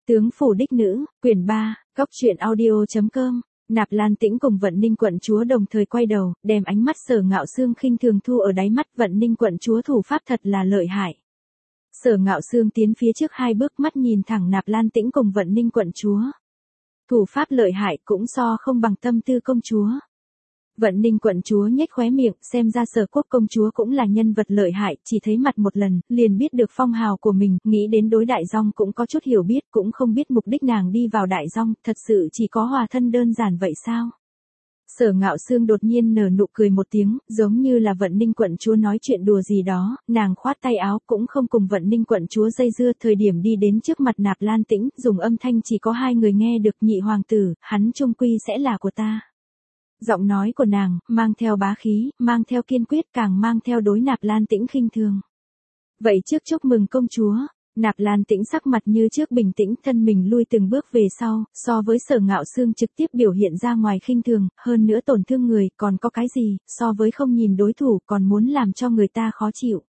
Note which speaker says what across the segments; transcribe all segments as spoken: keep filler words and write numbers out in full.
Speaker 1: Tướng phủ đích nữ, quyển ba, góc truyện audio chấm com. Nạp Lan Tĩnh cùng Vận Ninh quận chúa đồng thời quay đầu, đem ánh mắt Sở Ngạo Xương khinh thường thu ở đáy mắt. Vận Ninh quận chúa thủ pháp thật là lợi hại. Sở Ngạo Xương tiến phía trước hai bước, mắt nhìn thẳng Nạp Lan Tĩnh cùng Vận Ninh quận chúa. Thủ pháp lợi hại cũng so không bằng Tâm Tư công chúa. Vận Ninh quận chúa nhếch khóe miệng, xem ra Sở Quốc công chúa cũng là nhân vật lợi hại, chỉ thấy mặt một lần, liền biết được phong hào của mình, nghĩ đến đối Đại Dong cũng có chút hiểu biết, cũng không biết mục đích nàng đi vào Đại Dong, thật sự chỉ có hòa thân đơn giản vậy sao? Sở Ngạo Xương đột nhiên nở nụ cười một tiếng, giống như là Vận Ninh quận chúa nói chuyện đùa gì đó, nàng khoát tay áo cũng không cùng Vận Ninh quận chúa dây dưa, thời điểm đi đến trước mặt Nạp Lan Tĩnh, dùng âm thanh chỉ có hai người nghe được. Nhị hoàng tử, hắn chung quy sẽ là của ta. Giọng nói của nàng, mang theo bá khí, mang theo kiên quyết, càng mang theo đối Nạp Lan Tĩnh khinh thường. Vậy trước chúc mừng công chúa. Nạp Lan Tĩnh sắc mặt như trước bình tĩnh, thân mình lui từng bước về sau, so với Sở Ngạo Xương trực tiếp biểu hiện ra ngoài khinh thường, hơn nữa tổn thương người, còn có cái gì, so với không nhìn đối thủ, còn muốn làm cho người ta khó chịu.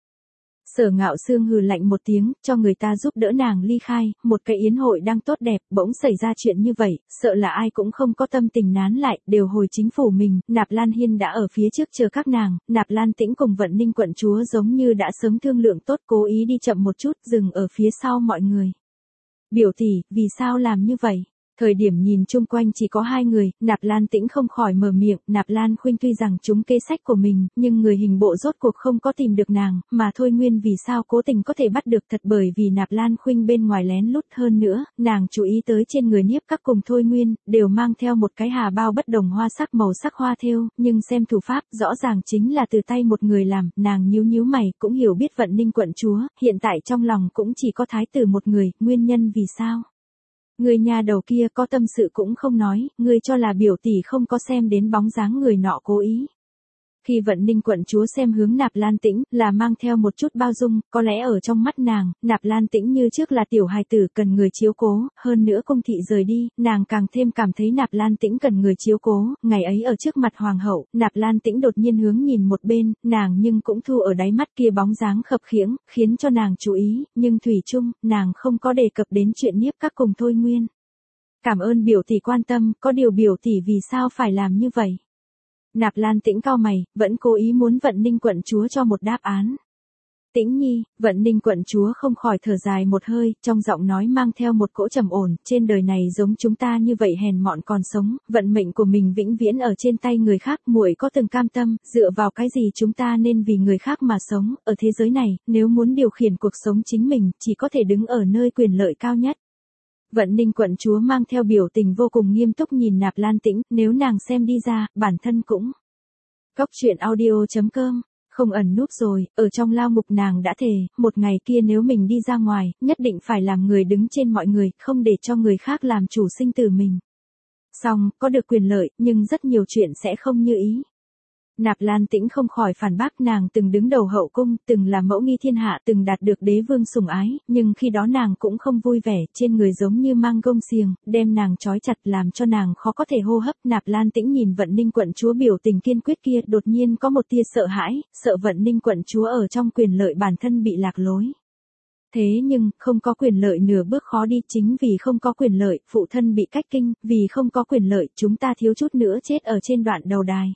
Speaker 1: Sở Ngạo Xương hừ lạnh một tiếng, cho người ta giúp đỡ nàng ly khai, một cái yến hội đang tốt đẹp, bỗng xảy ra chuyện như vậy, sợ là ai cũng không có tâm tình nán lại, đều hồi chính phủ mình. Nạp Lan Hiên đã ở phía trước chờ các nàng, Nạp Lan Tĩnh cùng Vận Ninh quận chúa giống như đã sớm thương lượng tốt, cố ý đi chậm một chút, dừng ở phía sau mọi người. Biểu tỷ, vì sao làm như vậy? Thời điểm nhìn chung quanh chỉ có hai người, Nạp Lan Tĩnh không khỏi mở miệng. Nạp Lan Khuynh tuy rằng trúng kế sách của mình, nhưng người hình bộ rốt cuộc không có tìm được nàng, mà Thôi Nguyên vì sao cố tình có thể bắt được, thật bởi vì Nạp Lan Khuynh bên ngoài lén lút, hơn nữa, nàng chú ý tới trên người Niếp Các cùng Thôi Nguyên, đều mang theo một cái hà bao bất đồng hoa sắc màu sắc hoa thêu, nhưng xem thủ pháp, rõ ràng chính là từ tay một người làm. Nàng nhíu nhíu mày, cũng hiểu biết Vận Ninh quận chúa, hiện tại trong lòng cũng chỉ có thái tử một người, nguyên nhân vì sao? Người nhà đầu kia có tâm sự cũng không nói, ngươi cho là biểu tỷ không có xem đến bóng dáng người nọ cố ý. Khi Vận Ninh quận chúa xem hướng Nạp Lan Tĩnh, là mang theo một chút bao dung, có lẽ ở trong mắt nàng, Nạp Lan Tĩnh như trước là tiểu hài tử cần người chiếu cố, hơn nữa cung thị rời đi, nàng càng thêm cảm thấy Nạp Lan Tĩnh cần người chiếu cố. Ngày ấy ở trước mặt hoàng hậu, Nạp Lan Tĩnh đột nhiên hướng nhìn một bên, nàng nhưng cũng thu ở đáy mắt kia bóng dáng khập khiễng, khiến cho nàng chú ý, nhưng thủy chung, nàng không có đề cập đến chuyện Niếp Các cùng Thôi Nguyên. Cảm ơn biểu tỷ quan tâm, có điều biểu tỷ vì sao phải làm như vậy? Nạp Lan Tĩnh cau mày, vẫn cố ý muốn Vận Ninh quận chúa cho một đáp án. Tĩnh nhi, Vận Ninh quận chúa không khỏi thở dài một hơi, trong giọng nói mang theo một cỗ trầm ổn, trên đời này giống chúng ta như vậy hèn mọn còn sống, vận mệnh của mình vĩnh viễn ở trên tay người khác, muội có từng cam tâm, dựa vào cái gì chúng ta nên vì người khác mà sống, ở thế giới này, nếu muốn điều khiển cuộc sống chính mình, chỉ có thể đứng ở nơi quyền lợi cao nhất. Vận Ninh quận chúa mang theo biểu tình vô cùng nghiêm túc nhìn Nạp Lan Tĩnh, nếu nàng xem đi ra, bản thân cũng. Góc truyện audio chấm com, không ẩn núp rồi, ở trong lao ngục nàng đã thề, một ngày kia nếu mình đi ra ngoài, nhất định phải làm người đứng trên mọi người, không để cho người khác làm chủ sinh tử mình. Xong, có được quyền lợi, nhưng rất nhiều chuyện sẽ không như ý. Nạp Lan Tĩnh không khỏi phản bác, nàng từng đứng đầu hậu cung, từng là mẫu nghi thiên hạ, từng đạt được đế vương sủng ái, nhưng khi đó nàng cũng không vui vẻ, trên người giống như mang gông xiềng, đem nàng trói chặt làm cho nàng khó có thể hô hấp. Nạp Lan Tĩnh nhìn Vận Ninh quận chúa biểu tình kiên quyết kia, đột nhiên có một tia sợ hãi, sợ Vận Ninh quận chúa ở trong quyền lợi bản thân bị lạc lối. Thế nhưng, không có quyền lợi nửa bước khó đi, chính vì không có quyền lợi, phụ thân bị cách kinh, vì không có quyền lợi, chúng ta thiếu chút nữa chết ở trên đoạn đầu đài.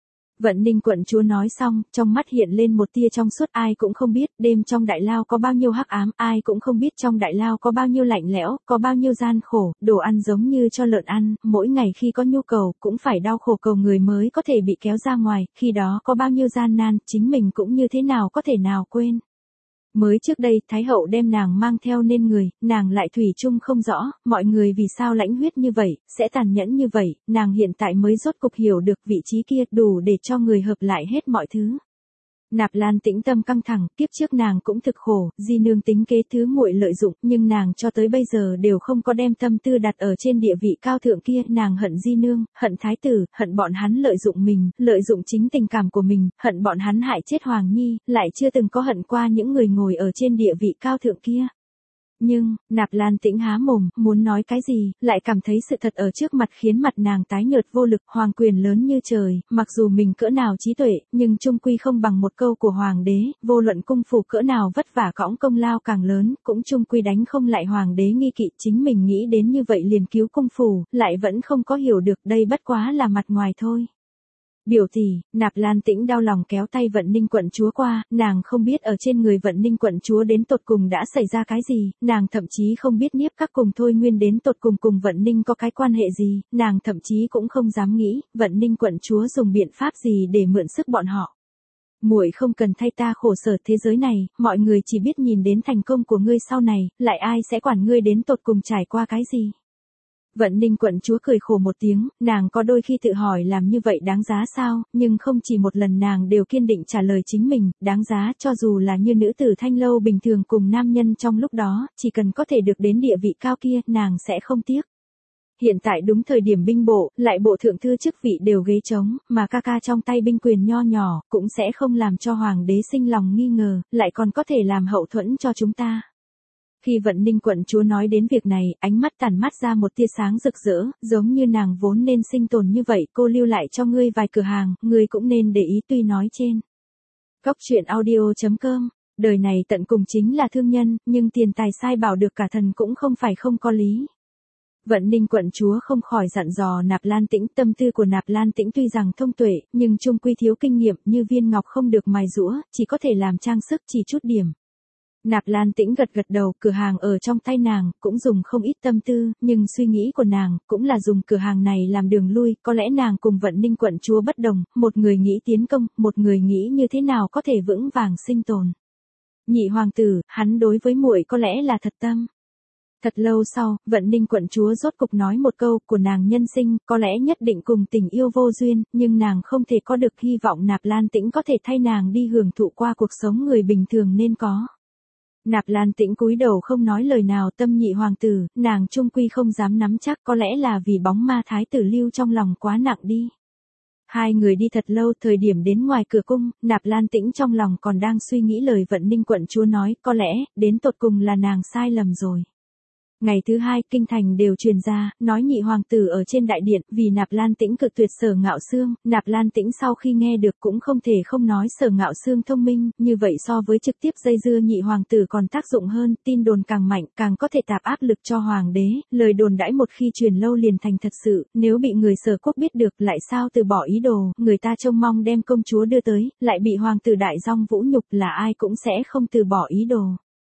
Speaker 1: Vận Ninh quận chúa nói xong, trong mắt hiện lên một tia trong suốt, ai cũng không biết, đêm trong đại lao có bao nhiêu hắc ám, ai cũng không biết trong đại lao có bao nhiêu lạnh lẽo, có bao nhiêu gian khổ, đồ ăn giống như cho lợn ăn, mỗi ngày khi có nhu cầu, cũng phải đau khổ cầu người mới có thể bị kéo ra ngoài, khi đó có bao nhiêu gian nan, chính mình cũng như thế nào có thể nào quên. Mới trước đây, Thái hậu đem nàng mang theo nên người, nàng lại thủy chung không rõ, mọi người vì sao lãnh huyết như vậy, sẽ tàn nhẫn như vậy, nàng hiện tại mới rốt cục hiểu được vị trí kia, đủ để cho người hợp lại hết mọi thứ. Nạp Lan Tĩnh tâm căng thẳng, kiếp trước nàng cũng thực khổ, di nương tính kế thứ muội lợi dụng, nhưng nàng cho tới bây giờ đều không có đem tâm tư đặt ở trên địa vị cao thượng kia, nàng hận di nương, hận thái tử, hận bọn hắn lợi dụng mình, lợi dụng chính tình cảm của mình, hận bọn hắn hại chết Hoàng Nhi, lại chưa từng có hận qua những người ngồi ở trên địa vị cao thượng kia. Nhưng, Nạp Lan Tĩnh há mồm, muốn nói cái gì, lại cảm thấy sự thật ở trước mặt khiến mặt nàng tái nhợt vô lực, hoàng quyền lớn như trời, mặc dù mình cỡ nào trí tuệ, nhưng chung quy không bằng một câu của hoàng đế, vô luận cung phủ cỡ nào vất vả cõng công lao càng lớn, cũng chung quy đánh không lại hoàng đế nghi kỵ, chính mình nghĩ đến như vậy liền cứu cung phủ, lại vẫn không có hiểu được đây bất quá là mặt ngoài thôi. Biểu tỷ, Nạp Lan Tĩnh đau lòng kéo tay Vận Ninh quận chúa qua, nàng không biết ở trên người Vận Ninh quận chúa đến tột cùng đã xảy ra cái gì, nàng thậm chí không biết Niếp Các cùng Thôi Nguyên đến tột cùng cùng Vận Ninh có cái quan hệ gì, nàng thậm chí cũng không dám nghĩ, Vận Ninh quận chúa dùng biện pháp gì để mượn sức bọn họ. Muội không cần thay ta khổ sở, thế giới này, mọi người chỉ biết nhìn đến thành công của ngươi sau này, lại ai sẽ quản ngươi đến tột cùng trải qua cái gì. Vận Ninh quận chúa cười khổ một tiếng, nàng có đôi khi tự hỏi làm như vậy đáng giá sao, nhưng không chỉ một lần nàng đều kiên định trả lời chính mình, đáng giá cho dù là như nữ tử Thanh Lâu bình thường cùng nam nhân trong lúc đó, chỉ cần có thể được đến địa vị cao kia, nàng sẽ không tiếc. Hiện tại đúng thời điểm binh bộ, lại bộ thượng thư chức vị đều ghế trống, mà ca ca trong tay binh quyền nho nhỏ, cũng sẽ không làm cho hoàng đế sinh lòng nghi ngờ, lại còn có thể làm hậu thuẫn cho chúng ta. Khi Vận Ninh quận chúa nói đến việc này, ánh mắt tản mát ra một tia sáng rực rỡ, giống như nàng vốn nên sinh tồn như vậy, cô lưu lại cho ngươi vài cửa hàng, ngươi cũng nên để ý tuy nói trên. Cốc truyện audio chấm com, đời này tận cùng chính là thương nhân, nhưng tiền tài sai bảo được cả thần cũng không phải không có lý. Vận Ninh quận chúa không khỏi dặn dò Nạp Lan Tĩnh, tâm tư của Nạp Lan Tĩnh tuy rằng thông tuệ, nhưng chung quy thiếu kinh nghiệm, như viên ngọc không được mài giũa, chỉ có thể làm trang sức chỉ chút điểm. Nạp Lan Tĩnh gật gật đầu, cửa hàng ở trong tay nàng, cũng dùng không ít tâm tư, nhưng suy nghĩ của nàng, cũng là dùng cửa hàng này làm đường lui, có lẽ nàng cùng Vận Ninh quận chúa bất đồng, một người nghĩ tiến công, một người nghĩ như thế nào có thể vững vàng sinh tồn. Nhị hoàng tử, hắn đối với muội có lẽ là thật tâm. Thật lâu sau, Vận Ninh quận chúa rốt cục nói một câu của nàng nhân sinh, có lẽ nhất định cùng tình yêu vô duyên, nhưng nàng không thể có được hy vọng Nạp Lan Tĩnh có thể thay nàng đi hưởng thụ qua cuộc sống người bình thường nên có. Nạp Lan Tĩnh cúi đầu không nói lời nào, tâm nhị hoàng tử, nàng trung quy không dám nắm chắc, có lẽ là vì bóng ma thái tử lưu trong lòng quá nặng đi. Hai người đi thật lâu, thời điểm đến ngoài cửa cung, Nạp Lan Tĩnh trong lòng còn đang suy nghĩ lời Vận Ninh quận chúa nói, có lẽ, đến tột cùng là nàng sai lầm rồi. Ngày thứ hai, kinh thành đều truyền ra, nói nhị hoàng tử ở trên đại điện, vì Nạp Lan Tĩnh cực tuyệt Sở Ngạo Xương, Nạp Lan Tĩnh sau khi nghe được cũng không thể không nói Sở Ngạo Xương thông minh, như vậy so với trực tiếp dây dưa nhị hoàng tử còn tác dụng hơn, tin đồn càng mạnh, càng có thể tạp áp lực cho hoàng đế, lời đồn đãi một khi truyền lâu liền thành thật sự, nếu bị người Sở quốc biết được, lại sao từ bỏ ý đồ, người ta trông mong đem công chúa đưa tới, lại bị hoàng tử đại dong vũ nhục, là ai cũng sẽ không từ bỏ ý đồ.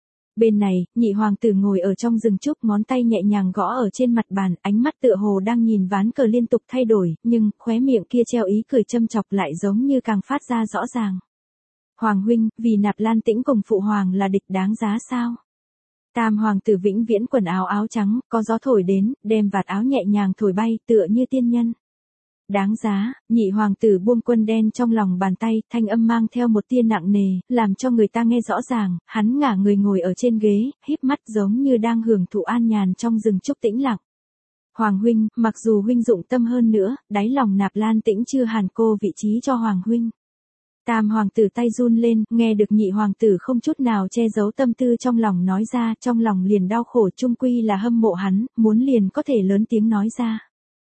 Speaker 1: Bên này, nhị hoàng tử ngồi ở trong rừng trúc, ngón tay nhẹ nhàng gõ ở trên mặt bàn, ánh mắt tựa hồ đang nhìn ván cờ liên tục thay đổi, nhưng, khóe miệng kia treo ý cười châm chọc lại giống như càng phát ra rõ ràng. Hoàng huynh, vì Nạp Lan Tĩnh cùng phụ hoàng là địch đáng giá sao? Tam hoàng tử vĩnh viễn quần áo áo trắng, có gió thổi đến, đem vạt áo nhẹ nhàng thổi bay, tựa như tiên nhân. Đáng giá, nhị hoàng tử buông quân đen trong lòng bàn tay, thanh âm mang theo một tia nặng nề, làm cho người ta nghe rõ ràng, hắn ngả người ngồi ở trên ghế, híp mắt giống như đang hưởng thụ an nhàn trong rừng trúc tĩnh lặng. Hoàng huynh, mặc dù huynh dụng tâm hơn nữa, đáy lòng Nạp Lan Tĩnh chưa hàn cô vị trí cho hoàng huynh. Tam hoàng tử tay run lên, nghe được nhị hoàng tử không chút nào che giấu tâm tư trong lòng nói ra, trong lòng liền đau khổ, chung quy là hâm mộ hắn, muốn liền có thể lớn tiếng nói ra.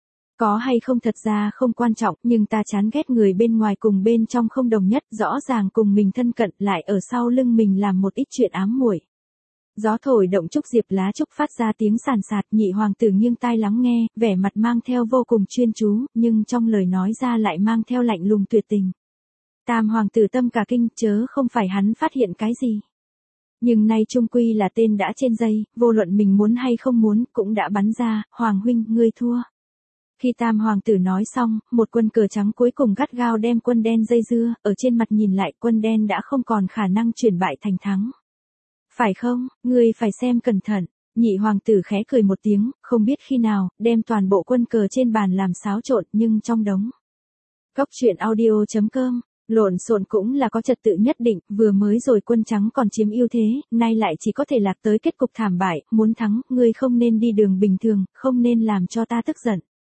Speaker 1: Có hay không thật ra không quan trọng, nhưng ta chán ghét người bên ngoài cùng bên trong không đồng nhất, rõ ràng cùng mình thân cận, lại ở sau lưng mình làm một ít chuyện ám muội. Gió thổi động trúc diệp lá trúc phát ra tiếng sàn sạt, nhị hoàng tử nghiêng tai lắng nghe, vẻ mặt mang theo vô cùng chuyên chú, nhưng trong lời nói ra lại mang theo lạnh lùng tuyệt tình. Tam hoàng tử tâm cả kinh, chớ không phải hắn phát hiện cái gì. Nhưng nay trung quy là tên đã trên dây, vô luận mình muốn hay không muốn, cũng đã bắn ra, hoàng huynh, ngươi thua. Khi tam hoàng tử nói xong, một quân cờ trắng cuối cùng gắt gao đem quân đen dây dưa, ở trên mặt nhìn lại quân đen đã không còn khả năng chuyển bại thành thắng. Phải không, ngươi phải xem cẩn thận, nhị hoàng tử khẽ cười một tiếng, không biết khi nào, đem toàn bộ quân cờ trên bàn làm xáo trộn, nhưng trong đống. Cốc truyện audio chấm com, lộn xộn cũng là có trật tự nhất định, vừa mới rồi quân trắng còn chiếm ưu thế, nay lại chỉ có thể lạc tới kết cục thảm bại, muốn thắng, ngươi không nên đi đường bình thường, không nên làm cho ta tức giận.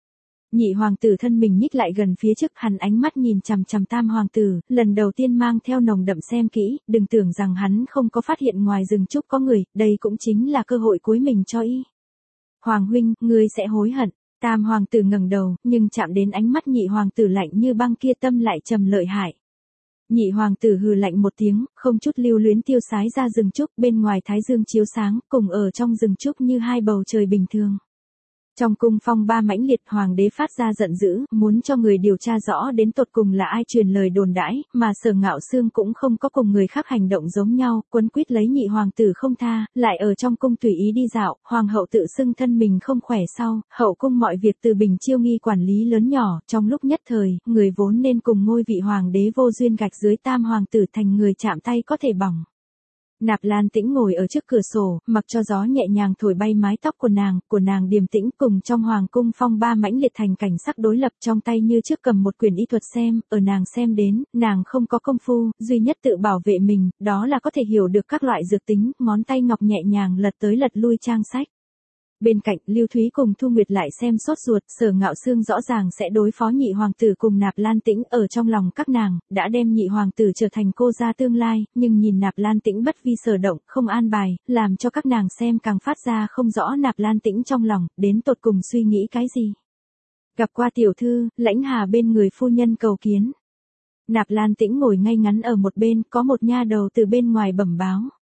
Speaker 1: Nhị hoàng tử thân mình nhích lại gần phía trước, hắn ánh mắt nhìn chằm chằm tam hoàng tử, lần đầu tiên mang theo nồng đậm xem kỹ, đừng tưởng rằng hắn không có phát hiện ngoài rừng trúc có người, đây cũng chính là cơ hội cuối mình cho y. Hoàng huynh, ngươi sẽ hối hận. Tam hoàng tử ngẩng đầu, nhưng chạm đến ánh mắt nhị hoàng tử lạnh như băng kia, tâm lại trầm lợi hại. Nhị hoàng tử hừ lạnh một tiếng, không chút lưu luyến tiêu sái ra rừng trúc, bên ngoài thái dương chiếu sáng, cùng ở trong rừng trúc như hai bầu trời bình thường. Trong cung phong ba mãnh liệt, hoàng đế phát ra giận dữ, muốn cho người điều tra rõ đến tột cùng là ai truyền lời đồn đãi, mà Sở Ngạo Xương cũng không có cùng người khác hành động giống nhau, quấn quýt lấy nhị hoàng tử không tha, lại ở trong cung tùy ý đi dạo, hoàng hậu tự xưng thân mình không khỏe sau, hậu cung mọi việc từ Bình Chiêu Nghi quản lý lớn nhỏ, trong lúc nhất thời, người vốn nên cùng ngôi vị hoàng đế vô duyên gạch dưới tam hoàng tử thành người chạm tay có thể bỏng. Nạp Lan Tĩnh ngồi ở trước cửa sổ, mặc cho gió nhẹ nhàng thổi bay mái tóc của nàng, của nàng điềm tĩnh cùng trong hoàng cung phong ba mãnh liệt thành cảnh sắc đối lập, trong tay như trước cầm một quyển y thuật xem, ở nàng xem đến, nàng không có công phu, duy nhất tự bảo vệ mình, đó là có thể hiểu được các loại dược tính, ngón tay ngọc nhẹ nhàng lật tới lật lui trang sách. Bên cạnh, Lưu Thúy cùng Thu Nguyệt lại xem sốt ruột, Sở Ngạo Xương rõ ràng sẽ đối phó nhị hoàng tử cùng Nạp Lan Tĩnh, ở trong lòng các nàng, đã đem nhị hoàng tử trở thành cô gia tương lai, nhưng nhìn Nạp Lan Tĩnh bất vi sở động, không an bài, làm cho các nàng xem càng phát ra không rõ Nạp Lan Tĩnh trong lòng, đến tột cùng suy nghĩ cái gì. Gặp qua tiểu thư, Lãnh Hà bên người phu nhân cầu kiến. Nạp Lan Tĩnh ngồi ngay ngắn ở một bên, có một nha đầu từ bên ngoài bẩm báo.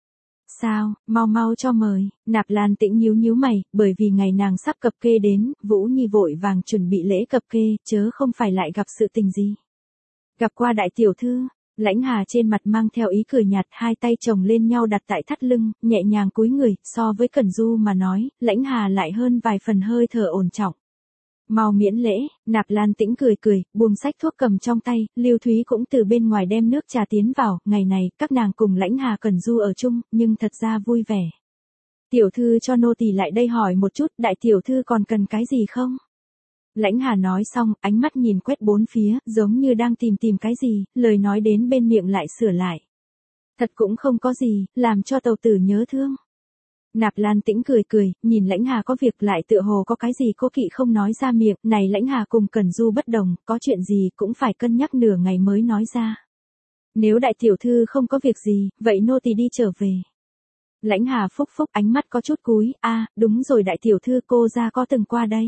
Speaker 1: Sao, mau mau cho mời. Nạp Lan Tĩnh nhíu nhíu mày, bởi vì ngày nàng sắp cập kê đến, Vũ Nhi vội vàng chuẩn bị lễ cập kê, chớ không phải lại gặp sự tình gì. Gặp qua đại tiểu thư, Lãnh Hà trên mặt mang theo ý cười nhạt, hai tay chồng lên nhau đặt tại thắt lưng, nhẹ nhàng cúi người, so với Cẩn Du mà nói, Lãnh Hà lại hơn vài phần hơi thở ổn trọng. Mau miễn lễ. Nạp Lan Tĩnh cười cười, buông sách thuốc cầm trong tay, Lưu Thúy cũng từ bên ngoài đem nước trà tiến vào, ngày này, các nàng cùng Lãnh Hà Cẩn Du ở chung, nhưng thật ra vui vẻ. Tiểu thư cho nô tỳ lại đây hỏi một chút, đại tiểu thư còn cần cái gì không? Lãnh Hà nói xong, ánh mắt nhìn quét bốn phía, giống như đang tìm tìm cái gì, lời nói đến bên miệng lại sửa lại. Thật cũng không có gì, làm cho tàu tử nhớ thương. Nạp Lan Tĩnh cười cười, nhìn Lãnh Hà có việc lại tựa hồ có cái gì cố kỵ không nói ra miệng, này Lãnh Hà cùng Cẩn Du bất đồng, có chuyện gì cũng phải cân nhắc nửa ngày mới nói ra. Nếu đại tiểu thư không có việc gì, vậy nô tỳ đi trở về. Lãnh Hà phúc phúc ánh mắt có chút cúi, a à, đúng rồi đại tiểu thư, cô ra có từng qua đây.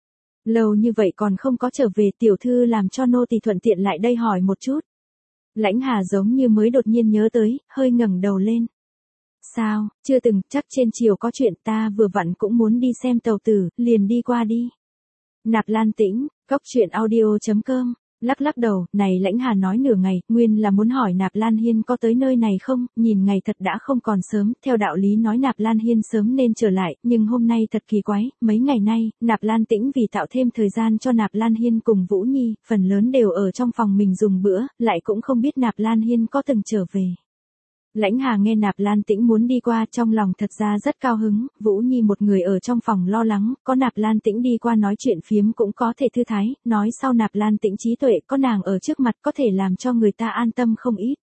Speaker 1: Lâu như vậy còn không có trở về, tiểu thư làm cho nô tỳ thuận tiện lại đây hỏi một chút. Lãnh Hà giống như mới đột nhiên nhớ tới, hơi ngẩng đầu lên. Sao, chưa từng, chắc trên chiều có chuyện, ta vừa vặn cũng muốn đi xem tàu tử, liền đi qua đi. Nạp Lan Tĩnh, cốc truyện audio chấm com, lắc lắc đầu, này Lãnh Hà nói nửa ngày, nguyên là muốn hỏi Nạp Lan Hiên có tới nơi này không, nhìn ngày thật đã không còn sớm, theo đạo lý nói Nạp Lan Hiên sớm nên trở lại, nhưng hôm nay thật kỳ quái, mấy ngày nay, Nạp Lan Tĩnh vì tạo thêm thời gian cho Nạp Lan Hiên cùng Vũ Nhi, phần lớn đều ở trong phòng mình dùng bữa, lại cũng không biết Nạp Lan Hiên có từng trở về. Lãnh Hà nghe Nạp Lan Tĩnh muốn đi qua, trong lòng thật ra rất cao hứng, Vũ Nhi một người ở trong phòng lo lắng, có Nạp Lan Tĩnh đi qua nói chuyện phiếm cũng có thể thư thái, nói sau Nạp Lan Tĩnh trí tuệ, có nàng ở trước mặt có thể làm cho người ta an tâm không ít.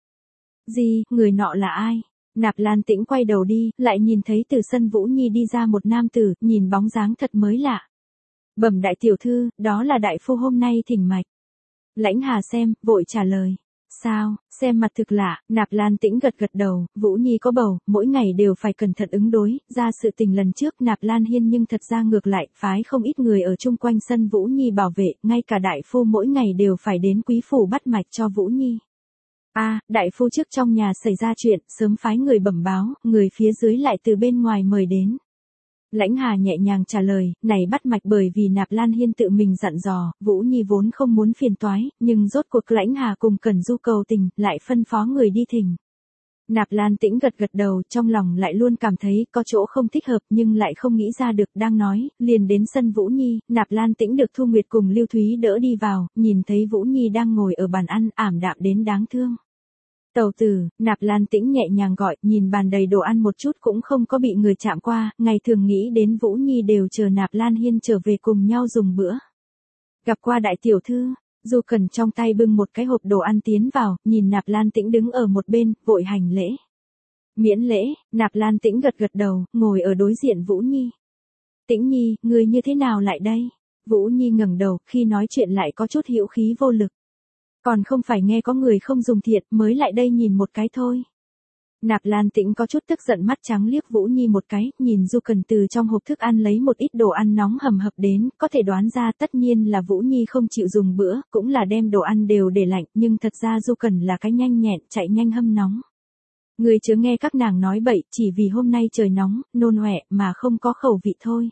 Speaker 1: Gì, người nọ là ai? Nạp Lan Tĩnh quay đầu đi, lại nhìn thấy từ sân Vũ Nhi đi ra một nam tử, nhìn bóng dáng thật mới lạ. Bẩm đại tiểu thư, đó là đại phu hôm nay thỉnh mạch. Lãnh Hà xem, vội trả lời. Sao, xem mặt thực lạ, Nạp Lan Tĩnh gật gật đầu, Vũ Nhi có bầu, mỗi ngày đều phải cẩn thận ứng đối, ra sự tình lần trước Nạp Lan Hiên nhưng thật ra ngược lại, phái không ít người ở chung quanh sân Vũ Nhi bảo vệ, ngay cả đại phu mỗi ngày đều phải đến quý phủ bắt mạch cho Vũ Nhi. A, à, đại phu trước trong nhà xảy ra chuyện, sớm phái người bẩm báo, người phía dưới lại từ bên ngoài mời đến. Lãnh Hà nhẹ nhàng trả lời, này bắt mạch bởi vì Nạp Lan Hiên tự mình dặn dò, Vũ Nhi vốn không muốn phiền toái, nhưng rốt cuộc Lãnh Hà cùng Cẩn Du cầu tình, lại phân phó người đi thỉnh. Nạp Lan Tĩnh gật gật đầu, trong lòng lại luôn cảm thấy có chỗ không thích hợp, nhưng lại không nghĩ ra được, đang nói, liền đến sân Vũ Nhi, Nạp Lan Tĩnh được Thu Nguyệt cùng Lưu Thúy đỡ đi vào, nhìn thấy Vũ Nhi đang ngồi ở bàn ăn, ảm đạm đến đáng thương. Tàu tử, Nạp Lan Tĩnh nhẹ nhàng gọi, nhìn bàn đầy đồ ăn một chút cũng không có bị người chạm qua, ngày thường nghĩ đến Vũ Nhi đều chờ Nạp Lan Hiên trở về cùng nhau dùng bữa. Gặp qua đại tiểu thư, Du Cần trong tay bưng một cái hộp đồ ăn tiến vào, nhìn Nạp Lan Tĩnh đứng ở một bên, vội hành lễ. Miễn lễ, Nạp Lan Tĩnh gật gật đầu, ngồi ở đối diện Vũ Nhi. Tĩnh Nhi, người như thế nào lại đây? Vũ Nhi ngẩng đầu, khi nói chuyện lại có chút hữu khí vô lực. Còn không phải nghe có người không dùng thiện mới lại đây nhìn một cái thôi. Nạp Lan Tĩnh có chút tức giận, mắt trắng liếc Vũ Nhi một cái, nhìn Du Cần từ trong hộp thức ăn lấy một ít đồ ăn nóng hầm hập đến, có thể đoán ra tất nhiên là Vũ Nhi không chịu dùng bữa, cũng là đem đồ ăn đều để lạnh, nhưng thật ra Du Cần là cái nhanh nhẹn, chạy nhanh hâm nóng. Người chớ nghe các nàng nói bậy, chỉ vì hôm nay trời nóng, nôn ọe mà không có khẩu vị thôi.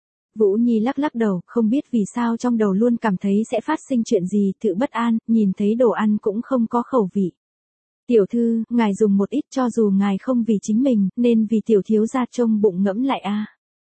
Speaker 1: Vũ Nhi lắc lắc đầu, không biết vì sao trong đầu luôn cảm thấy sẽ phát sinh chuyện gì, tự bất an, nhìn thấy đồ ăn cũng không có khẩu vị. Tiểu thư, ngài dùng một ít cho dù ngài không vì chính mình, nên vì tiểu thiếu gia trông bụng ngẫm lại a.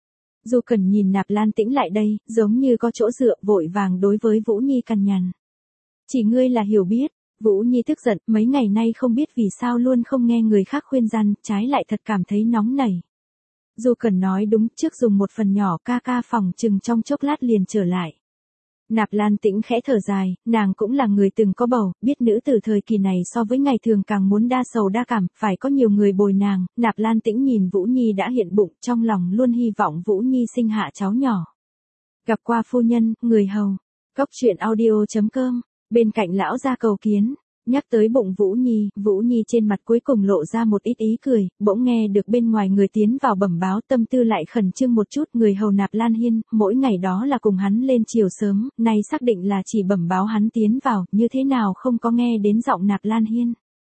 Speaker 1: Du Cần nhìn Nạp Lan Tĩnh lại đây, giống như có chỗ dựa, vội vàng đối với Vũ Nhi cằn nhằn. Chỉ ngươi là hiểu biết. Vũ Nhi tức giận, mấy ngày nay không biết vì sao luôn không nghe người khác khuyên răn, trái lại thật cảm thấy nóng nảy. Du Cần nói đúng, trước dùng một phần nhỏ, ca ca phòng chừng trong chốc lát liền trở lại. Nạp Lan Tĩnh khẽ thở dài, nàng cũng là người từng có bầu, biết nữ tử thời kỳ này so với ngày thường càng muốn đa sầu đa cảm, phải có nhiều người bồi nàng. Nạp Lan Tĩnh nhìn Vũ Nhi đã hiện bụng, trong lòng luôn hy vọng Vũ Nhi sinh hạ cháu nhỏ. Gặp qua phu nhân, người hầu. Cốc truyện audio chấm com, bên cạnh lão gia cầu kiến. Nhắc tới bụng Vũ Nhi, Vũ Nhi trên mặt cuối cùng lộ ra một ít ý cười, bỗng nghe được bên ngoài người tiến vào bẩm báo, tâm tư lại khẩn trương một chút. Người hầu Nạp Lan Hiên, mỗi ngày đó là cùng hắn lên chiều sớm, nay xác định là chỉ bẩm báo hắn tiến vào, như thế nào không có nghe đến giọng Nạp Lan Hiên.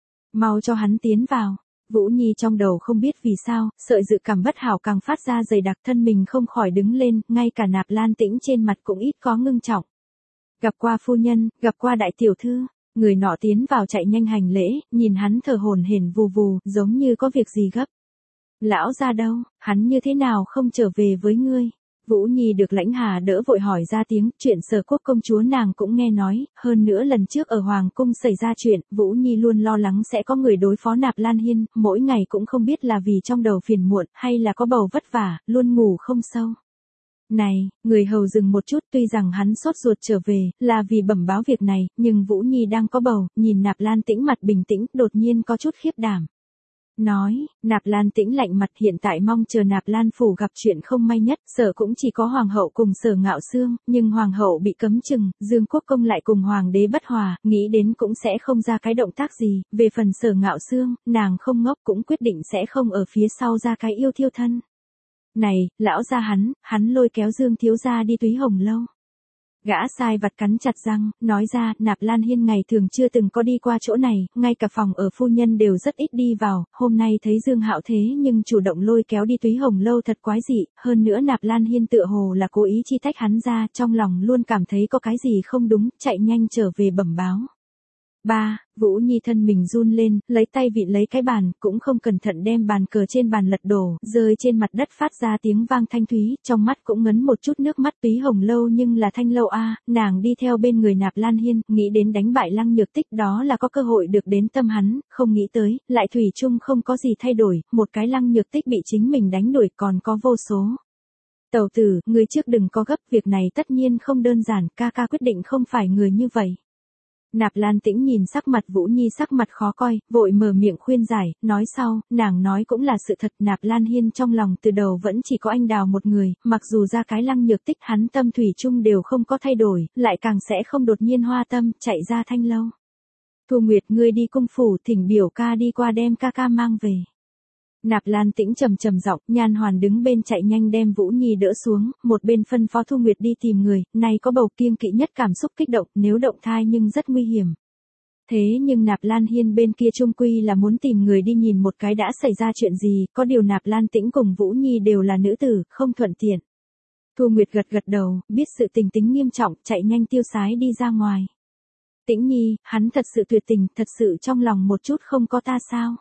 Speaker 1: Mau cho hắn tiến vào. Vũ Nhi trong đầu không biết vì sao, sợi dự cảm bất hảo càng phát ra dày đặc, thân mình không khỏi đứng lên, ngay cả Nạp Lan Tĩnh trên mặt cũng ít có ngưng trọng. Gặp qua phu nhân, gặp qua đại tiểu thư. Người nọ tiến vào chạy nhanh hành lễ, nhìn hắn thở hổn hển vù vù, giống như có việc gì gấp. Lão gia đâu, hắn như thế nào không trở về với ngươi? Vũ Nhi được Lãnh Hà đỡ vội hỏi ra tiếng, chuyện Sở Quốc công chúa nàng cũng nghe nói, hơn nữa lần trước ở Hoàng cung xảy ra chuyện, Vũ Nhi luôn lo lắng sẽ có người đối phó Nạp Lan Hiên, mỗi ngày cũng không biết là vì trong đầu phiền muộn, hay là có bầu vất vả, luôn ngủ không sâu. Này, người hầu dừng một chút, tuy rằng hắn sốt ruột trở về, là vì bẩm báo việc này, nhưng Vũ Nhi đang có bầu, nhìn Nạp Lan Tĩnh mặt bình tĩnh, đột nhiên có chút khiếp đảm. Nói, Nạp Lan Tĩnh lạnh mặt, hiện tại mong chờ Nạp Lan phủ gặp chuyện không may nhất, Sở cũng chỉ có Hoàng hậu cùng Sở Ngạo Xương, nhưng Hoàng hậu bị cấm chừng, Dương Quốc công lại cùng Hoàng đế bất hòa, nghĩ đến cũng sẽ không ra cái động tác gì, về phần Sở Ngạo Xương, nàng không ngốc cũng quyết định sẽ không ở phía sau ra cái yêu thiêu thân. Này, lão gia hắn, hắn lôi kéo Dương thiếu gia đi Túy Hồng lâu. Gã sai vặt cắn chặt răng, nói ra, Nạp Lan Hiên ngày thường chưa từng có đi qua chỗ này, ngay cả phòng ở phu nhân đều rất ít đi vào, hôm nay thấy Dương Hạo thế nhưng chủ động lôi kéo đi Túy Hồng lâu thật quái dị, hơn nữa Nạp Lan Hiên tựa hồ là cố ý chi tách hắn ra, trong lòng luôn cảm thấy có cái gì không đúng, chạy nhanh trở về bẩm báo. Ba, Vũ Nhi thân mình run lên, lấy tay vịn lấy cái bàn, cũng không cẩn thận đem bàn cờ trên bàn lật đổ, rơi trên mặt đất phát ra tiếng vang thanh thúy, trong mắt cũng ngấn một chút nước mắt. Túy Hồng lâu nhưng là thanh lâu a, nàng đi theo bên người Nạp Lan Hiên, nghĩ đến đánh bại Lăng Nhược Tích đó là có cơ hội được đến tâm hắn, không nghĩ tới, lại thủy chung không có gì thay đổi, một cái Lăng Nhược Tích bị chính mình đánh đuổi còn có vô số. Tẩu tử, người trước đừng có gấp, việc này tất nhiên không đơn giản, ca ca quyết định không phải người như vậy. Nạp Lan Tĩnh nhìn sắc mặt Vũ Nhi sắc mặt khó coi, vội mở miệng khuyên giải, nói sau, nàng nói cũng là sự thật. Nạp Lan Hiên trong lòng từ đầu vẫn chỉ có anh Đào một người, mặc dù ra cái Lăng Nhược Tích hắn tâm thủy chung đều không có thay đổi, lại càng sẽ không đột nhiên hoa tâm, chạy ra thanh lâu. Thu Nguyệt, ngươi đi cung phủ, thỉnh biểu ca đi qua đem ca ca mang về. Nạp Lan Tĩnh trầm trầm giọng, Nhan Hoàn đứng bên chạy nhanh đem Vũ Nhi đỡ xuống, một bên phân phó Thu Nguyệt đi tìm người, này có bầu kiêng kỵ nhất cảm xúc kích động, nếu động thai nhưng rất nguy hiểm. Thế nhưng Nạp Lan Hiên bên kia chung quy là muốn tìm người đi nhìn một cái đã xảy ra chuyện gì, có điều Nạp Lan Tĩnh cùng Vũ Nhi đều là nữ tử, không thuận tiện. Thu Nguyệt gật gật đầu, biết sự tình tính nghiêm trọng, chạy nhanh tiêu sái đi ra ngoài. Tĩnh Nhi, hắn thật sự tuyệt tình, thật sự trong lòng một chút không có ta sao?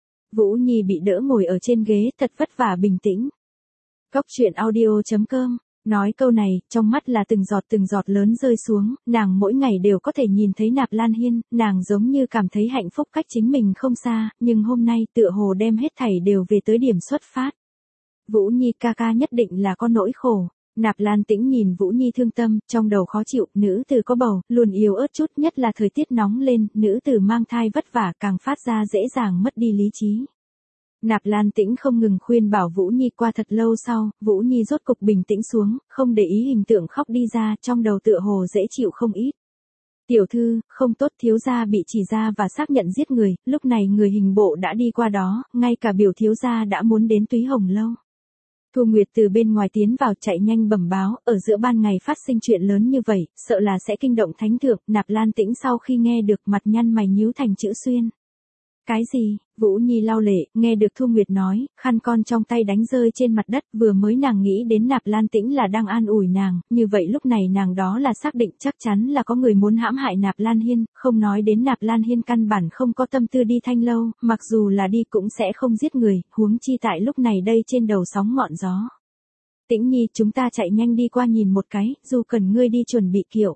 Speaker 1: Vũ Nhi bị đỡ ngồi ở trên ghế, thật vất vả bình tĩnh. Cốc truyện audio chấm com, nói câu này, trong mắt là từng giọt từng giọt lớn rơi xuống, nàng mỗi ngày đều có thể nhìn thấy Nạp Lan Hiên, nàng giống như cảm thấy hạnh phúc cách chính mình không xa, nhưng hôm nay tựa hồ đem hết thảy đều về tới điểm xuất phát. Vũ Nhi ca ca nhất định là có nỗi khổ. Nạp Lan Tĩnh nhìn Vũ Nhi thương tâm, trong đầu khó chịu, nữ tử có bầu, luôn yếu ớt chút, nhất là thời tiết nóng lên, nữ tử mang thai vất vả càng phát ra dễ dàng mất đi lý trí. Nạp Lan Tĩnh không ngừng khuyên bảo Vũ Nhi. Qua thật lâu sau, Vũ Nhi rốt cục bình tĩnh xuống, không để ý hình tượng khóc đi ra, trong đầu tựa hồ dễ chịu không ít. Tiểu thư, không tốt, thiếu gia bị chỉ ra và xác nhận giết người, lúc này người hình bộ đã đi qua đó, ngay cả biểu thiếu gia đã muốn đến Túy Hồng Lâu. Thu Nguyệt từ bên ngoài tiến vào chạy nhanh bẩm báo, ở giữa ban ngày phát sinh chuyện lớn như vậy, sợ là sẽ kinh động thánh thượng. Nạp Lan Tĩnh sau khi nghe được mặt nhăn mày nhíu thành chữ xuyên. Cái gì? Vũ Nhi lau lệ, nghe được Thu Nguyệt nói, khăn con trong tay đánh rơi trên mặt đất, vừa mới nàng nghĩ đến Nạp Lan Tĩnh là đang an ủi nàng, như vậy lúc này nàng đó là xác định chắc chắn là có người muốn hãm hại Nạp Lan Hiên, không nói đến Nạp Lan Hiên căn bản không có tâm tư đi Thanh Lâu, mặc dù là đi cũng sẽ không giết người, huống chi tại lúc này đây trên đầu sóng ngọn gió. Tĩnh Nhi, chúng ta chạy nhanh đi qua nhìn một cái, dù cần ngươi đi chuẩn bị kiệu.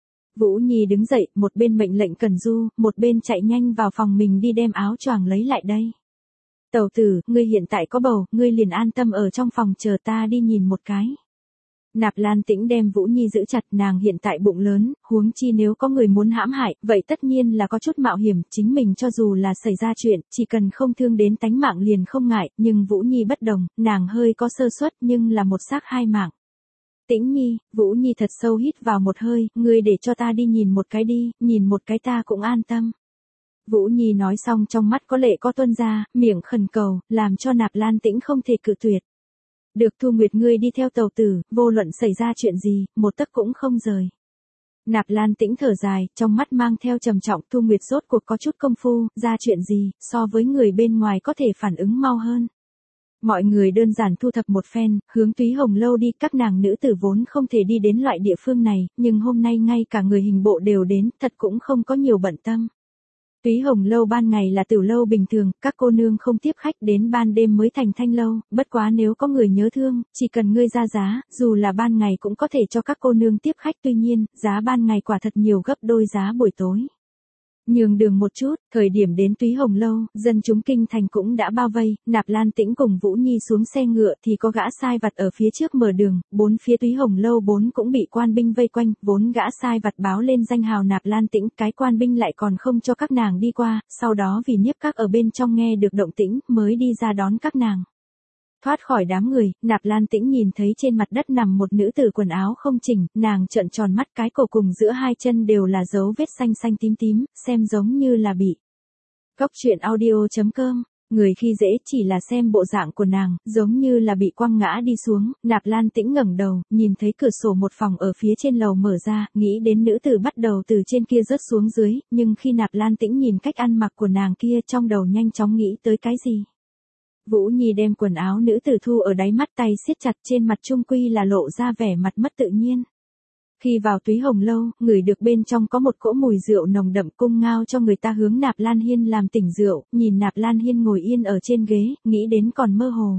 Speaker 1: Vũ Nhi đứng dậy, một bên mệnh lệnh Cần Du, một bên chạy nhanh vào phòng mình đi đem áo choàng lấy lại đây. Tẩu tử, ngươi hiện tại có bầu, ngươi liền an tâm ở trong phòng chờ ta đi nhìn một cái. Nạp Lan Tĩnh đem Vũ Nhi giữ chặt, nàng hiện tại bụng lớn, huống chi nếu có người muốn hãm hại, vậy tất nhiên là có chút mạo hiểm, chính mình cho dù là xảy ra chuyện, chỉ cần không thương đến tánh mạng liền không ngại, nhưng Vũ Nhi bất đồng, nàng hơi có sơ suất nhưng là một xác hai mạng. Tĩnh Nhi, Vũ Nhi thật sâu hít vào một hơi, ngươi để cho ta đi nhìn một cái đi, nhìn một cái ta cũng an tâm. Vũ Nhi nói xong trong mắt có lệ có tuôn ra, miệng khẩn cầu, làm cho Nạp Lan Tĩnh không thể cự tuyệt. Được, Thu Nguyệt, ngươi đi theo tàu tử, vô luận xảy ra chuyện gì, một tấc cũng không rời. Nạp Lan Tĩnh thở dài, trong mắt mang theo trầm trọng. Thu Nguyệt rốt cuộc có chút công phu, ra chuyện gì, so với người bên ngoài có thể phản ứng mau hơn. Mọi người đơn giản thu thập một phen, hướng Túy Hồng Lâu đi, các nàng nữ tử vốn không thể đi đến loại địa phương này, nhưng hôm nay ngay cả người hình bộ đều đến, thật cũng không có nhiều bận tâm. Túy Hồng Lâu ban ngày là tiểu lâu bình thường, các cô nương không tiếp khách, đến ban đêm mới thành Thanh Lâu, bất quá nếu có người nhớ thương, chỉ cần ngươi ra giá, dù là ban ngày cũng có thể cho các cô nương tiếp khách, tuy nhiên, giá ban ngày quả thật nhiều gấp đôi giá buổi tối. Nhường đường một chút, thời điểm đến Túy Hồng Lâu, dân chúng kinh thành cũng đã bao vây, Nạp Lan Tĩnh cùng Vũ Nhi xuống xe ngựa thì có gã sai vặt ở phía trước mở đường, bốn phía Túy Hồng Lâu bốn cũng bị quan binh vây quanh, vốn gã sai vặt báo lên danh hào Nạp Lan Tĩnh, cái quan binh lại còn không cho các nàng đi qua, sau đó vì Niếp Các ở bên trong nghe được động tĩnh, mới đi ra đón các nàng. Thoát khỏi đám người, Nạp Lan Tĩnh nhìn thấy trên mặt đất nằm một nữ tử quần áo không chỉnh, nàng trợn tròn mắt, cái cổ cùng giữa hai chân đều là dấu vết xanh xanh tím tím, xem giống như là bị. Cốc truyện audio chấm com, người khi dễ chỉ là xem bộ dạng của nàng, giống như là bị quăng ngã đi xuống. Nạp Lan Tĩnh ngẩng đầu, nhìn thấy cửa sổ một phòng ở phía trên lầu mở ra, nghĩ đến nữ tử bắt đầu từ trên kia rớt xuống dưới, nhưng khi Nạp Lan Tĩnh nhìn cách ăn mặc của nàng kia, trong đầu nhanh chóng nghĩ tới cái gì. Vũ Nhi đem quần áo nữ tử thu ở đáy mắt, tay siết chặt, trên mặt trung quy là lộ ra vẻ mặt mất tự nhiên. Khi vào Túy Hồng Lâu, ngửi được bên trong có một cỗ mùi rượu nồng đậm, cung ngao cho người ta hướng Nạp Lan Hiên làm tỉnh rượu, nhìn Nạp Lan Hiên ngồi yên ở trên ghế, nghĩ đến còn mơ hồ.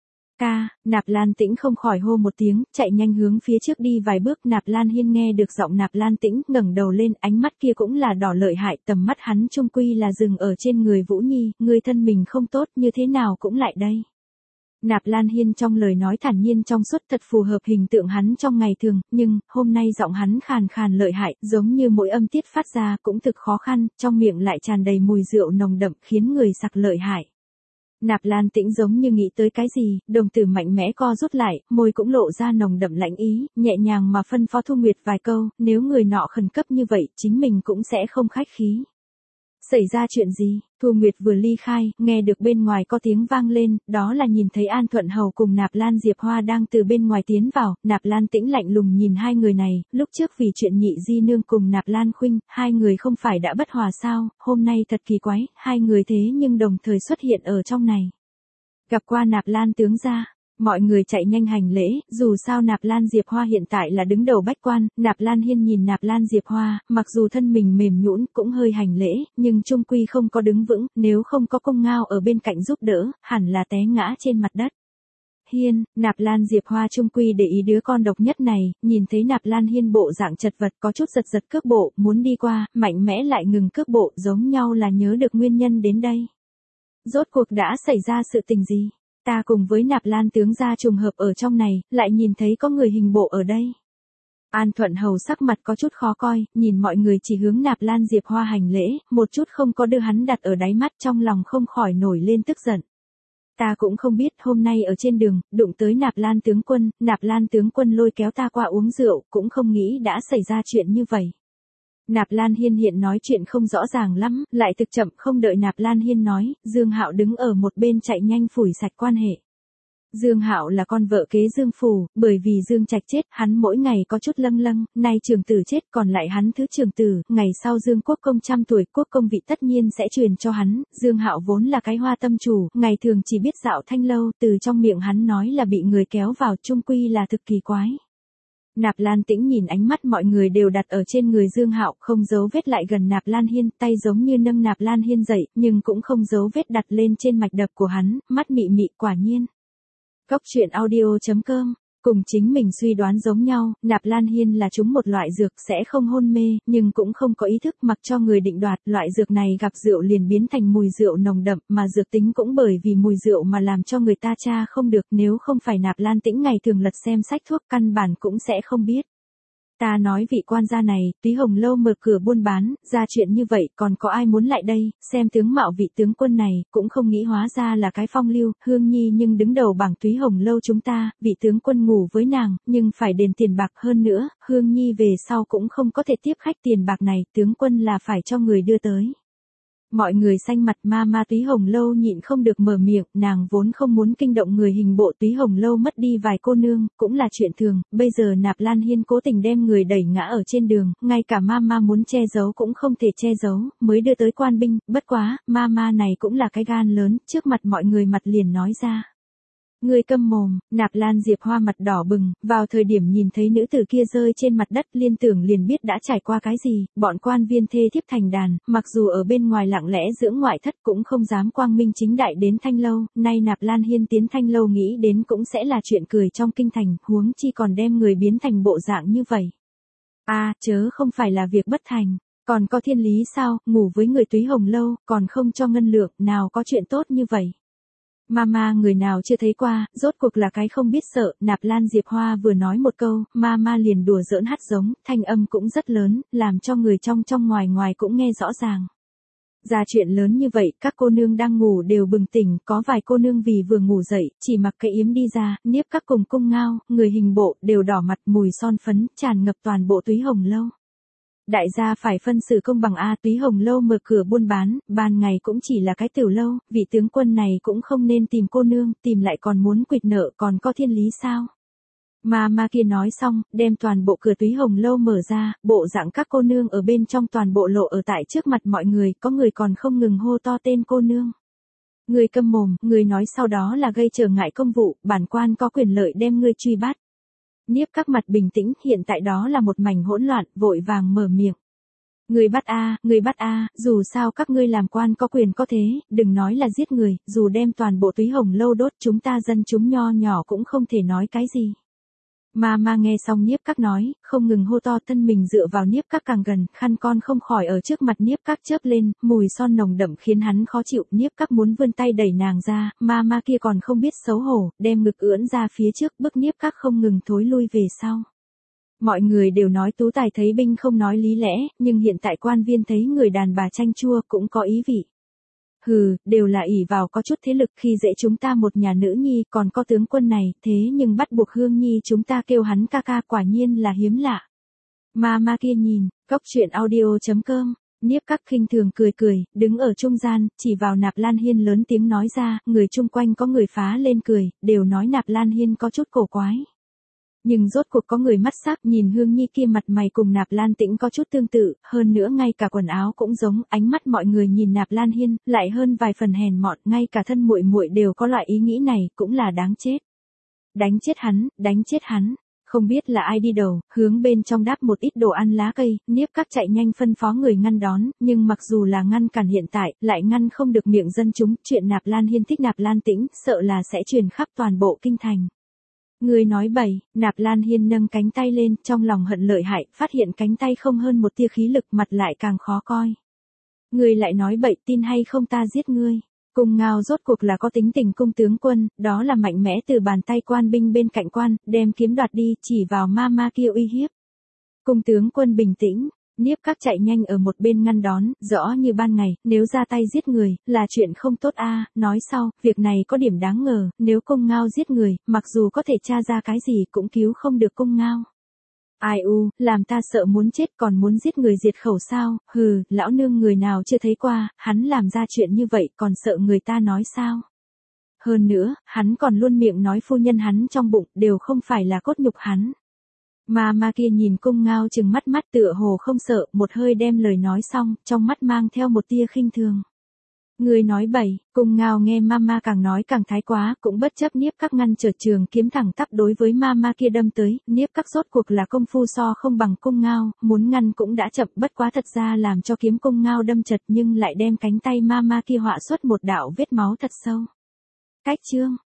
Speaker 1: Ca, Nạp Lan Tĩnh không khỏi hô một tiếng, chạy nhanh hướng phía trước đi vài bước. Nạp Lan Hiên nghe được giọng Nạp Lan Tĩnh, ngẩng đầu lên, ánh mắt kia cũng là đỏ lợi hại, tầm mắt hắn trung quy là dừng ở trên người Vũ Nhi, người thân mình không tốt, như thế nào cũng lại đây. Nạp Lan Hiên trong lời nói thản nhiên trong suốt, thật phù hợp hình tượng hắn trong ngày thường, nhưng, hôm nay giọng hắn khàn khàn lợi hại, giống như mỗi âm tiết phát ra cũng thực khó khăn, trong miệng lại tràn đầy mùi rượu nồng đậm, khiến người sặc lợi hại. Nạp Lan Tĩnh giống như nghĩ tới cái gì, đồng tử mạnh mẽ co rút lại, môi cũng lộ ra nồng đậm lãnh ý, nhẹ nhàng mà phân phó Thu Nguyệt vài câu, nếu người nọ khẩn cấp như vậy, chính mình cũng sẽ không khách khí. Xảy ra chuyện gì? Thu Nguyệt vừa ly khai, nghe được bên ngoài có tiếng vang lên, đó là nhìn thấy An Thuận Hầu cùng Nạp Lan Diệp Hoa đang từ bên ngoài tiến vào. Nạp Lan Tĩnh lạnh lùng nhìn hai người này, lúc trước vì chuyện Nhị Di Nương cùng Nạp Lan Khuynh, hai người không phải đã bất hòa sao, hôm nay thật kỳ quái, hai người thế nhưng đồng thời xuất hiện ở trong này. Gặp qua Nạp Lan tướng gia. Mọi người chạy nhanh hành lễ, dù sao Nạp Lan Diệp Hoa hiện tại là đứng đầu bách quan. Nạp Lan Hiên nhìn Nạp Lan Diệp Hoa, mặc dù thân mình mềm nhũn cũng hơi hành lễ, nhưng trung quy không có đứng vững, nếu không có Cung Ngao ở bên cạnh giúp đỡ, hẳn là té ngã trên mặt đất. Hiên, Nạp Lan Diệp Hoa trung quy để ý đứa con độc nhất này, nhìn thấy Nạp Lan Hiên bộ dạng chật vật, có chút giật giật cước bộ, muốn đi qua, mạnh mẽ lại ngừng cước bộ, giống nhau là nhớ được nguyên nhân đến đây. Rốt cuộc đã xảy ra sự tình gì? Ta cùng với Nạp Lan tướng gia trùng hợp ở trong này, lại nhìn thấy có người hình bộ ở đây. An Thuận Hầu sắc mặt có chút khó coi, nhìn mọi người chỉ hướng Nạp Lan Diệp Hoa hành lễ, một chút không có đưa hắn đặt ở đáy mắt, trong lòng không khỏi nổi lên tức giận. Ta cũng không biết, hôm nay ở trên đường, đụng tới Nạp Lan tướng quân, Nạp Lan tướng quân lôi kéo ta qua uống rượu, cũng không nghĩ đã xảy ra chuyện như vậy. Nạp Lan Hiên hiện nói chuyện không rõ ràng lắm, lại thực chậm, không đợi Nạp Lan Hiên nói, Dương Hạo đứng ở một bên chạy nhanh phủi sạch quan hệ. Dương Hạo là con vợ kế Dương Phủ, bởi vì Dương Trạch chết, hắn mỗi ngày có chút lâng lâng, nay trường tử chết, còn lại hắn thứ trường tử, ngày sau Dương Quốc công trăm tuổi, quốc công vị tất nhiên sẽ truyền cho hắn. Dương Hạo vốn là cái hoa tâm chủ, ngày thường chỉ biết dạo thanh lâu, từ trong miệng hắn nói là bị người kéo vào, chung quy là thực kỳ quái. Nạp Lan Tĩnh nhìn ánh mắt mọi người đều đặt ở trên người Dương Hạo, không giấu vết lại gần Nạp Lan Hiên, tay giống như nâng Nạp Lan Hiên dậy, nhưng cũng không giấu vết đặt lên trên mạch đập của hắn, mắt mị mị, quả nhiên. Cốc truyện audio chấm com, cùng chính mình suy đoán giống nhau, Nạp Lan Hiên là trúng một loại dược sẽ không hôn mê, nhưng cũng không có ý thức, mặc cho người định đoạt, loại dược này gặp rượu liền biến thành mùi rượu nồng đậm, mà dược tính cũng bởi vì mùi rượu mà làm cho người ta tra không được, nếu không phải Nạp Lan Tĩnh ngày thường lật xem sách thuốc căn bản cũng sẽ không biết. Ta nói vị quan gia này, Túy Hồng Lâu mở cửa buôn bán, ra chuyện như vậy, còn có ai muốn lại đây, xem tướng mạo vị tướng quân này, cũng không nghĩ hóa ra là cái phong lưu, Hương Nhi nhưng đứng đầu bảng Túy Hồng Lâu chúng ta, vị tướng quân ngủ với nàng, nhưng phải đền tiền bạc hơn nữa, Hương Nhi về sau cũng không có thể tiếp khách tiền bạc này, tướng quân là phải cho người đưa tới. Mọi người xanh mặt, ma ma Túy Hồng Lâu nhịn không được mở miệng, nàng vốn không muốn kinh động người, hình bộ Túy Hồng Lâu mất đi vài cô nương, cũng là chuyện thường, bây giờ Nạp Lan Hiên cố tình đem người đẩy ngã ở trên đường, ngay cả ma ma muốn che giấu cũng không thể che giấu, mới đưa tới quan binh, bất quá, ma ma này cũng là cái gan lớn, trước mặt mọi người mặt liền nói ra. Người câm mồm, Nạp Lan Diệp Hoa mặt đỏ bừng, vào thời điểm nhìn thấy nữ tử kia rơi trên mặt đất liên tưởng liền biết đã trải qua cái gì, bọn quan viên thê thiếp thành đàn, mặc dù ở bên ngoài lặng lẽ dưỡng ngoại thất cũng không dám quang minh chính đại đến Thanh Lâu, nay Nạp Lan Hiên tiến Thanh Lâu nghĩ đến cũng sẽ là chuyện cười trong kinh thành, huống chi còn đem người biến thành bộ dạng như vậy. A, à, chớ không phải là việc bất thành, còn có thiên lý sao, ngủ với người Túy Hồng Lâu, còn không cho ngân lượng, nào có chuyện tốt như vậy. Mama người nào chưa thấy qua, rốt cuộc là cái không biết sợ, Nạp Lan Diệp Hoa vừa nói một câu, Mama liền đùa giỡn hát giống, thanh âm cũng rất lớn, làm cho người trong trong ngoài ngoài cũng nghe rõ ràng. Ra chuyện lớn như vậy, các cô nương đang ngủ đều bừng tỉnh, có vài cô nương vì vừa ngủ dậy, chỉ mặc cái yếm đi ra, Niếp các cùng cung ngao, người hình bộ, đều đỏ mặt, mùi son phấn, tràn ngập toàn bộ Túy Hồng Lâu. Đại gia phải phân xử công bằng a, Túy Hồng Lâu mở cửa buôn bán, ban ngày cũng chỉ là cái tiểu lâu, vị tướng quân này cũng không nên tìm cô nương, tìm lại còn muốn quỵt nợ, còn có thiên lý sao? Mà ma kia nói xong, đem toàn bộ cửa Túy Hồng Lâu mở ra, bộ dạng các cô nương ở bên trong toàn bộ lộ ở tại trước mặt mọi người, có người còn không ngừng hô to tên cô nương. Người câm mồm, người nói sau đó là gây trở ngại công vụ, bản quan có quyền lợi đem ngươi truy bắt. Niếp các mặt bình tĩnh, hiện tại đó là một mảnh hỗn loạn, vội vàng mở miệng. Người bắt a, à, người bắt a, à, dù sao các ngươi làm quan có quyền có thế, đừng nói là giết người, dù đem toàn bộ Túy Hồng Lâu đốt, chúng ta dân chúng nho nhỏ cũng không thể nói cái gì. Mà mà nghe xong Niếp các nói, không ngừng hô to, thân mình dựa vào Niếp các càng gần, khăn con không khỏi ở trước mặt Niếp các chớp lên, mùi son nồng đậm khiến hắn khó chịu, Niếp các muốn vươn tay đẩy nàng ra, mà mà kia còn không biết xấu hổ, đem ngực ưỡn ra phía trước, bức Niếp các không ngừng thối lui về sau. Mọi người đều nói tú tài thấy binh không nói lý lẽ, nhưng hiện tại quan viên thấy người đàn bà chanh chua cũng có ý vị. Hừ, đều là ỷ vào có chút thế lực, khi dễ chúng ta một nhà nữ nhi, còn có tướng quân này, thế nhưng bắt buộc Hương Nhi chúng ta kêu hắn ca ca, quả nhiên là hiếm lạ. Ma ma kia nhìn, cốc truyện audio chấm com, Niếp các khinh thường cười cười, đứng ở trung gian, chỉ vào Nạp Lan Hiên lớn tiếng nói ra, người chung quanh có người phá lên cười, đều nói Nạp Lan Hiên có chút cổ quái. Nhưng rốt cuộc có người mắt sắc, nhìn Hương Nhi kia mặt mày cùng Nạp Lan Tĩnh có chút tương tự, hơn nữa ngay cả quần áo cũng giống, ánh mắt mọi người nhìn Nạp Lan Hiên, lại hơn vài phần hèn mọn, ngay cả thân muội muội đều có loại ý nghĩ này, cũng là đáng chết. Đánh chết hắn, đánh chết hắn. Không biết là ai đi đầu, hướng bên trong đáp một ít đồ ăn lá cây, Niếp các chạy nhanh phân phó người ngăn đón, nhưng mặc dù là ngăn cản hiện tại, lại ngăn không được miệng dân chúng, chuyện Nạp Lan Hiên thích Nạp Lan Tĩnh, sợ là sẽ truyền khắp toàn bộ kinh thành. Người nói bậy, Nạp Lan Hiên nâng cánh tay lên, trong lòng hận lợi hại, phát hiện cánh tay không hơn một tia khí lực, mặt lại càng khó coi. Người lại nói bậy, tin hay không ta giết ngươi. Cung ngao rốt cuộc là có tính tình cung tướng quân, đó là mạnh mẽ từ bàn tay quan binh bên cạnh quan, đem kiếm đoạt đi, chỉ vào ma ma kia uy hiếp. Cung tướng quân bình tĩnh, Niếp Các chạy nhanh ở một bên ngăn đón, rõ như ban ngày, nếu ra tay giết người, là chuyện không tốt a. Nói sau, việc này có điểm đáng ngờ, nếu Cung Ngao giết người, mặc dù có thể tra ra cái gì cũng cứu không được Cung Ngao. Ai u, làm ta sợ muốn chết còn muốn giết người diệt khẩu sao, hừ, lão nương người nào chưa thấy qua, hắn làm ra chuyện như vậy còn sợ người ta nói sao. Hơn nữa, hắn còn luôn miệng nói phu nhân hắn trong bụng đều không phải là cốt nhục hắn. Mà ma kia nhìn Cung Ngao chừng mắt mắt tựa hồ không sợ, một hơi đem lời nói xong, trong mắt mang theo một tia khinh thường. Người nói bậy, Cung Ngao nghe mama càng nói càng thái quá, cũng bất chấp Niếp Các ngăn trở trường kiếm thẳng tắp đối với mama kia đâm tới, Niếp Các rốt cuộc là công phu so không bằng Cung Ngao, muốn ngăn cũng đã chậm, bất quá thật ra làm cho kiếm Cung Ngao đâm chật nhưng lại đem cánh tay mama kia họa xuất một đạo vết máu thật sâu. Cách chương